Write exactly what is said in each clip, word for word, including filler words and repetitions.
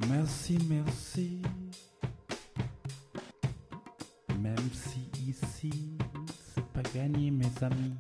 Merci, merci. Même si ici, c'est pas gagné, mes amis.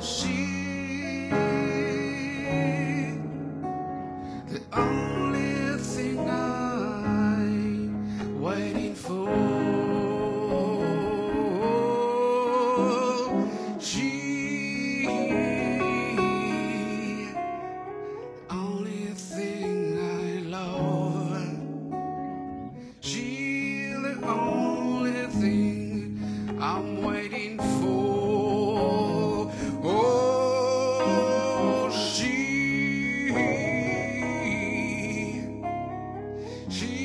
She, the only thing I'm waiting for. She, the only thing I love. She, the only thing I'm waiting for. Oh, she, she,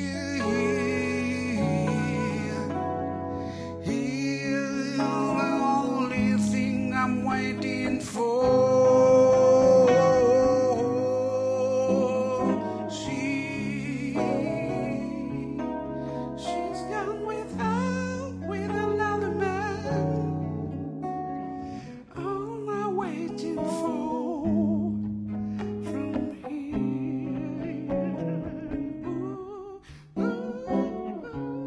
is the only thing I'm waiting for. She, she's gone without, with another man. All I'm waiting for from here. Ooh, ooh.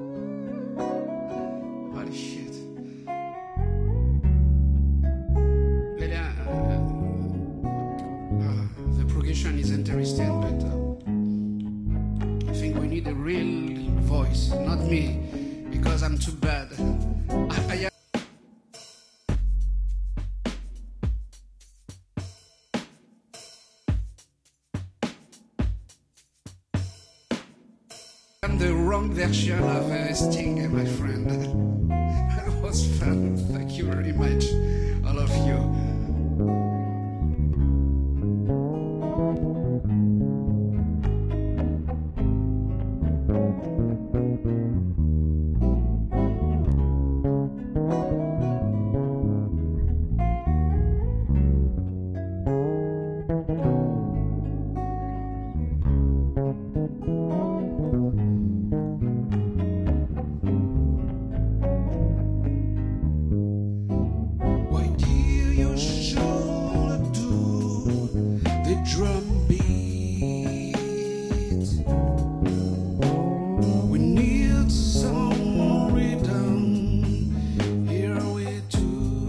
Holy shit. Lelia, uh, uh, the progression is interesting, but uh, I think we need a real voice, not me, because I'm too bad. I, I am the wrong version of uh, Sting, my friend. That was fun. Thank you very much, all of you. Why do you should do the drum beat? We need some rhythm. Here we do.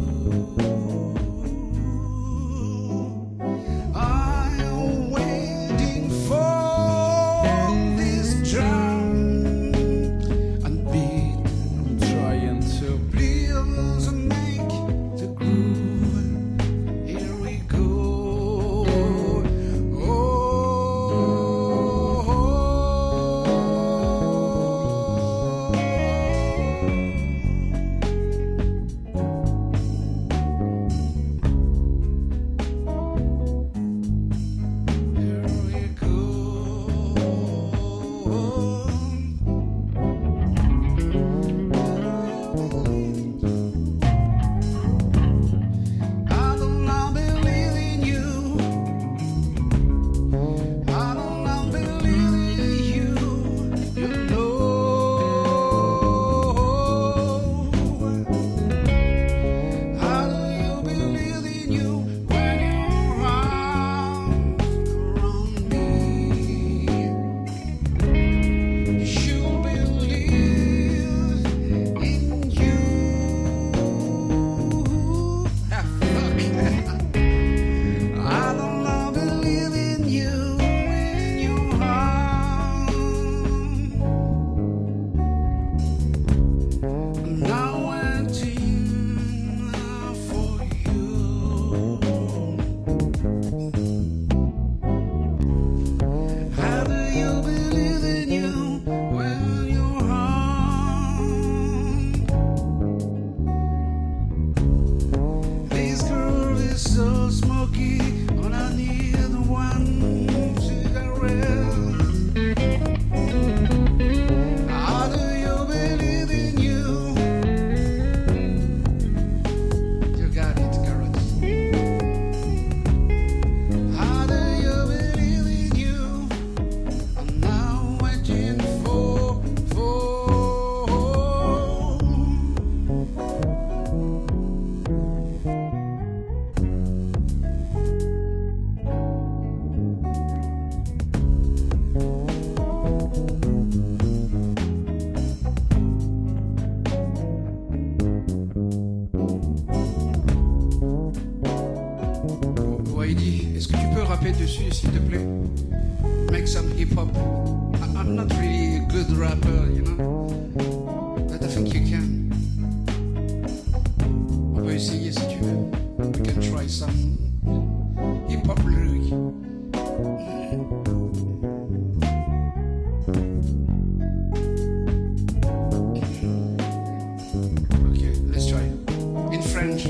I'm waiting for this drum and beat. I'm trying to. Please make the groove. Here we go. Here we go. I don't know, believe in you. I don't know, believe in you. You know. How do you believe in you when you're around, around me? You should believe in you. Ah, fuck. I don't know, believe in you when you're around. Now waiting for you. How do you believe in you when you're around? This girl is so smoky, and I need one cigarette. How do you believe in you? You got it, carrots. How do you believe in you? I'm now waiting for, for. rapper dessus, s'il te plaît? Make some hip-hop. I- I'm not really a good rapper, you know? But I think you can. On peut essayer si tu veux. We can try some hip-hop lyric. Okay, let's try. In French.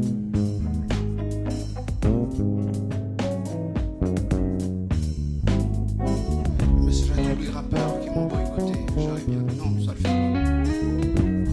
Mais c'est là tous les rappeurs qui m'ont boycotté. J'arrive bien. Non, ça le fait pas.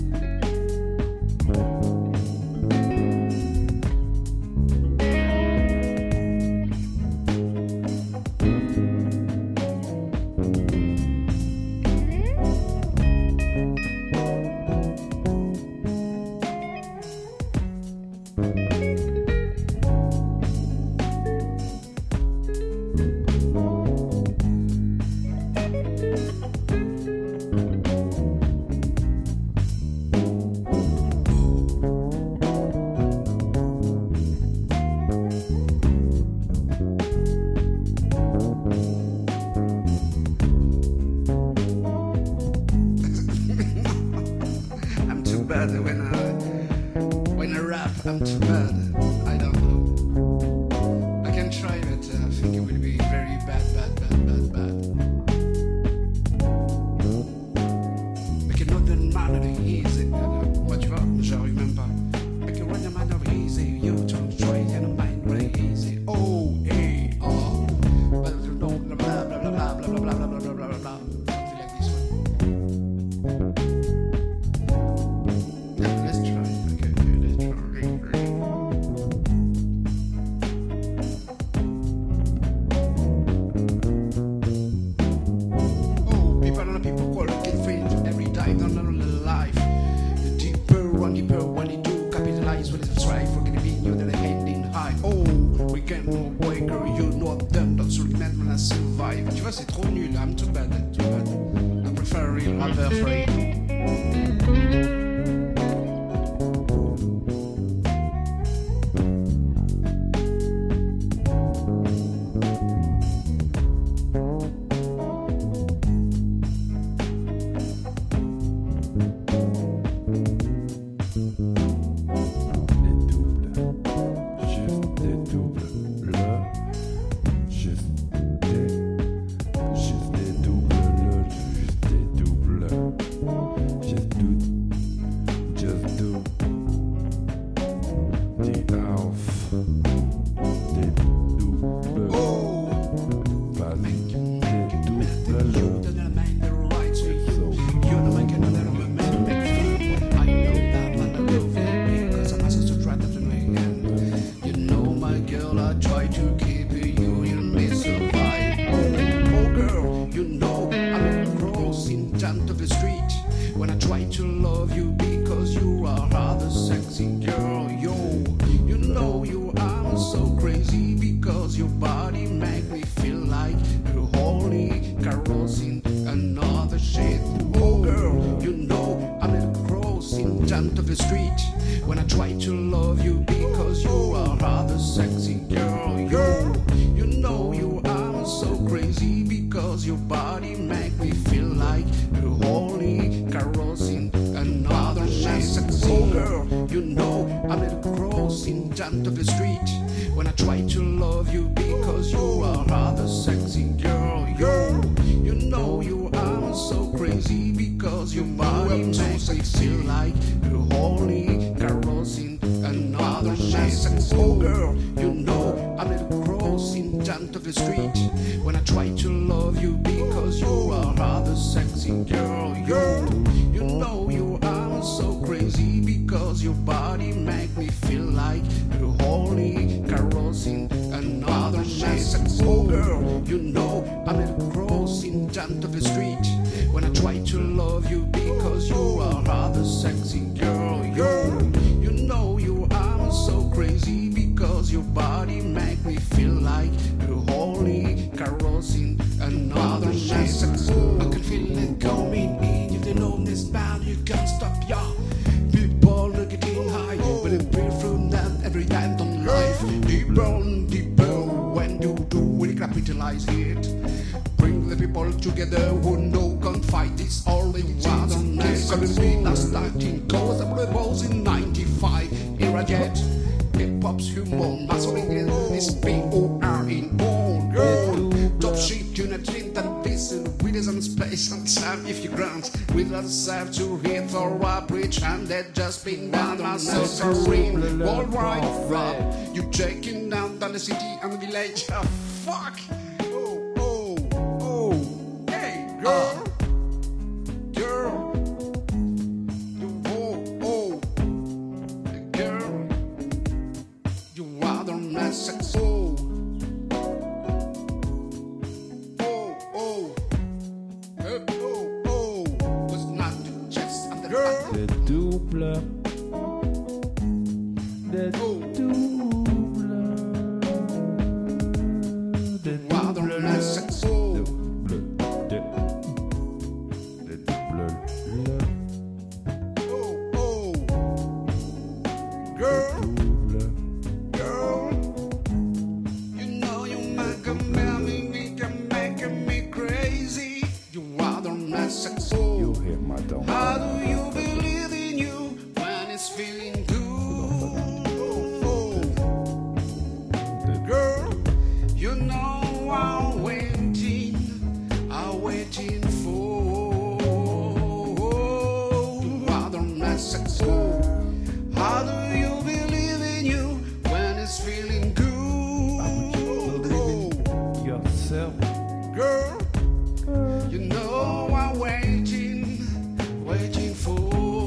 I'm too bad when I when I rap. I'm too bad. I don't know. I can try, but uh, I think it will be very bad, bad, bad, bad, bad. Make another man of easy. Moi, tu vois, j'arrive même pas. Make another man of easy. You don't try and mind very easy. Oh, hey, oh. Blah blah blah blah blah blah blah blah blah blah blah blah blah. Something like this one. Yeah, let's try. Okay, okay, let's try. Oh, people and people call it get free every time, don't know the life. The deeper one, deeper one, you do capitalize with the strife for gonna be you that are heading high. Oh, we can no boy, girl, you know them, don't really meant when I survive. Tu vois, c'est trop nul, I'm too bad, too bad. I prefer a real rapper for it. When I try to love you because you are rather sexy girl, yo. You know you are so crazy because your body make me feel like a holy carrossing another shit. Oh girl, you know I'm a crossing down to the street. When I try to love you because you are rather sexy girl, yo. You know you are so crazy because your body make me feel like a holy carrossing another shit. Oh girl, you know I'm a crossing down to the street. When I try to love you because you are rather sexy girl, yo. You know you are so crazy because your body makes me feel like a holy carrossing another shit. Oh girl, you know I'm a crossing down to the street. When I try to love you because you are rather sexy girl, yo. You know you are so crazy because your body make me feel like a holy carrossing another shit. Oh girl, you know I'm a crossing down to the street. When I try to love you because you are rather sexy girl, yo. You know you are so crazy because your body make me feel like a holy carrossing another shit. I can feel it coming in. If they know this bound, you can't stop, y'all. People are getting high, but it feels from that every time on life. Deeper and deeper when you realize it. Bring the people together who know can't fight this only otherness. Suddenly last nineteen goes up the balls in ninety-five. Era jet, hip-hop's human, muscling in this P O R in all girl. Top shit, you not drink and listen. With us on space and time if you grant. With us have to hit or a bridge and that just been down my suffering. Worldwide rap, you taking down the city and the village. Oh, fuck. Oh, oh, oh. Hey, girl. Girl. You, oh, oh. Girl. You are the message. Oh. Oh, oh. Oh, oh. Was not just under Le double. Le Oh. double. Le Are the double. message. Oh. Double. De. Le double. Le Oh, oh. Girl. double. Girl, you know you make me, me, can make me crazy. You are the message. You Oh, hear my dog. how do you believe in you when it's feeling good? Oh, girl, you know I'm waiting, I'm waiting for. You are the message. Oh, how do you believe in you when it's feeling good? Yourself. Girl, you know I'm waiting, waiting for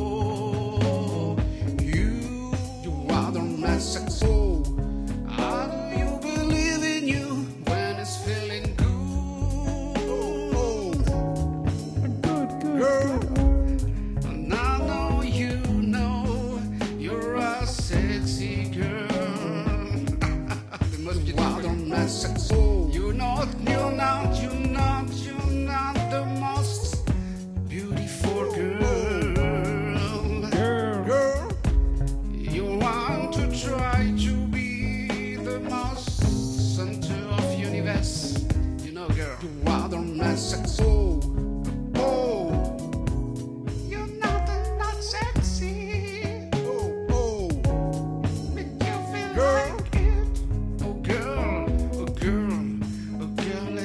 you. You are the message. Oh, how do you believe in you when it's feeling good? Good, good, Girl. good. And I know you know you're a sexy girl. The most beautiful message. Oh, you're not, you're not, you're not, you're not the most beautiful girl. Girl. Girl, you want to try to be the most center of universe. You know, girl, you are the message. Oh, oh. You're not not sexy. Oh, oh. Make you feel like it. Oh, girl, oh, girl, oh, girl,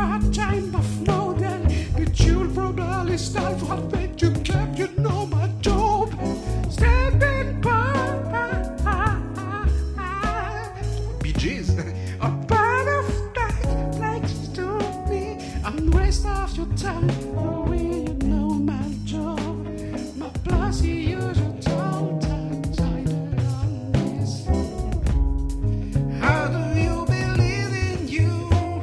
fat kind of model, but you'll probably start what make you kept, you know my job. Standing by Bee Gees, a part of that next to me, and waste of your time. Oh, you know my job, my plus you use your toe times I on this. How do you believe in you?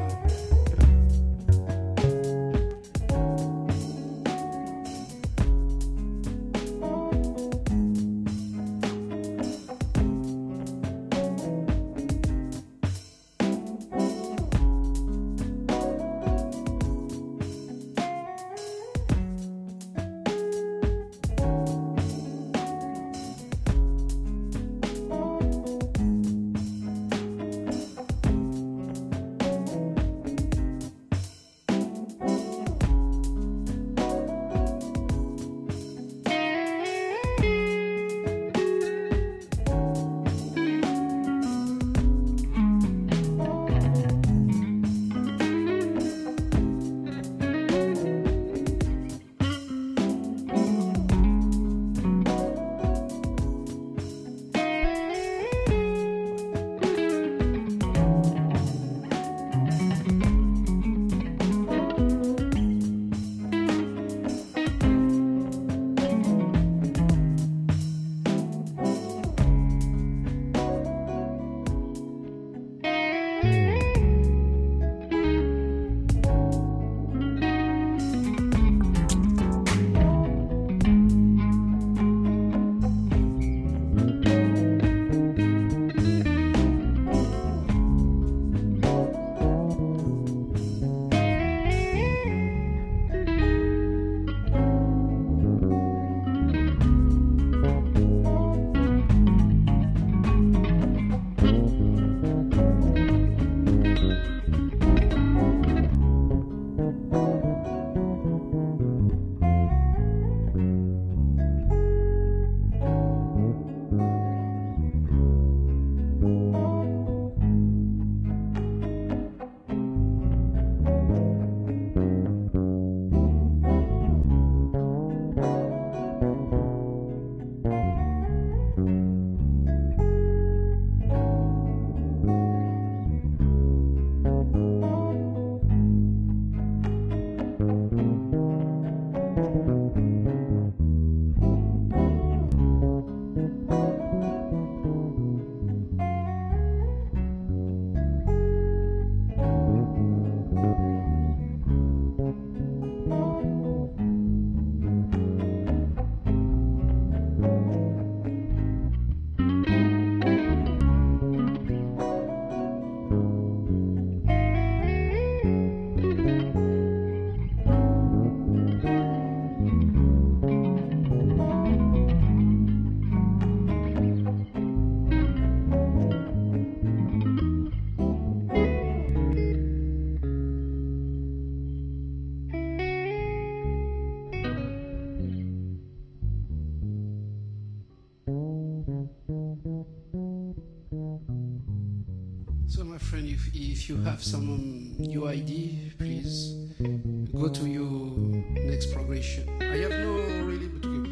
So my friend, if, if you have some um, U I D, please go to your next progression. I have no really,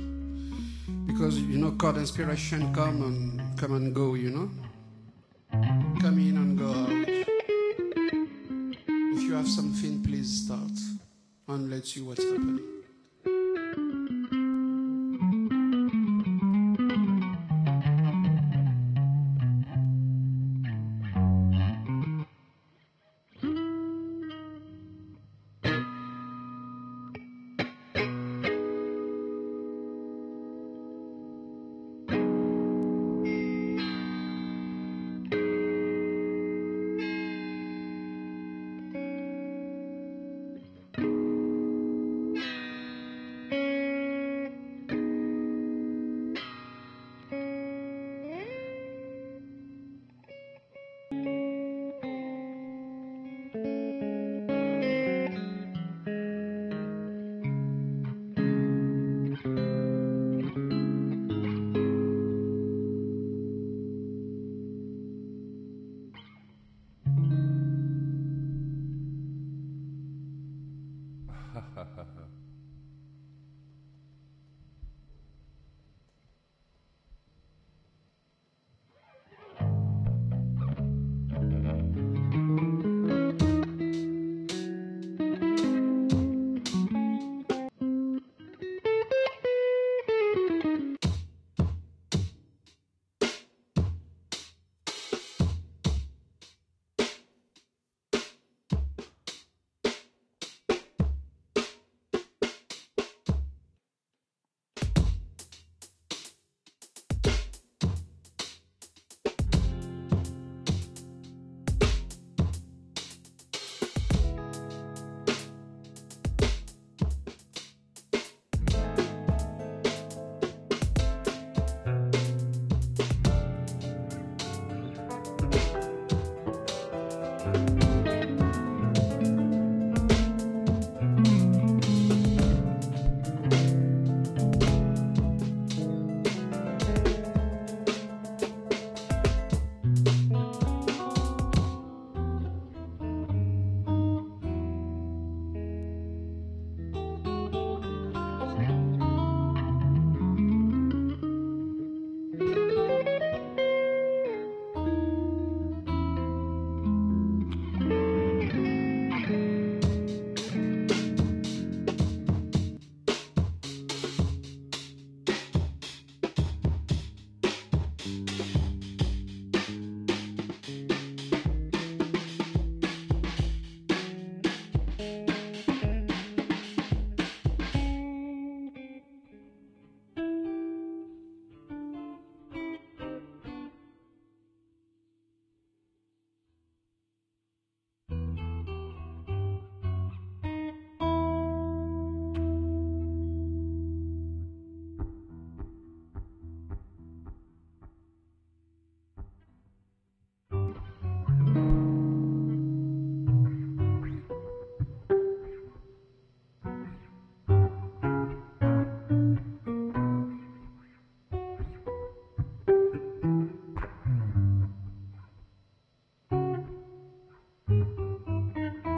but because you know, chord inspiration come and come and go, you know, come in and go out. If you have something, please start and let's see what's happening. ha ha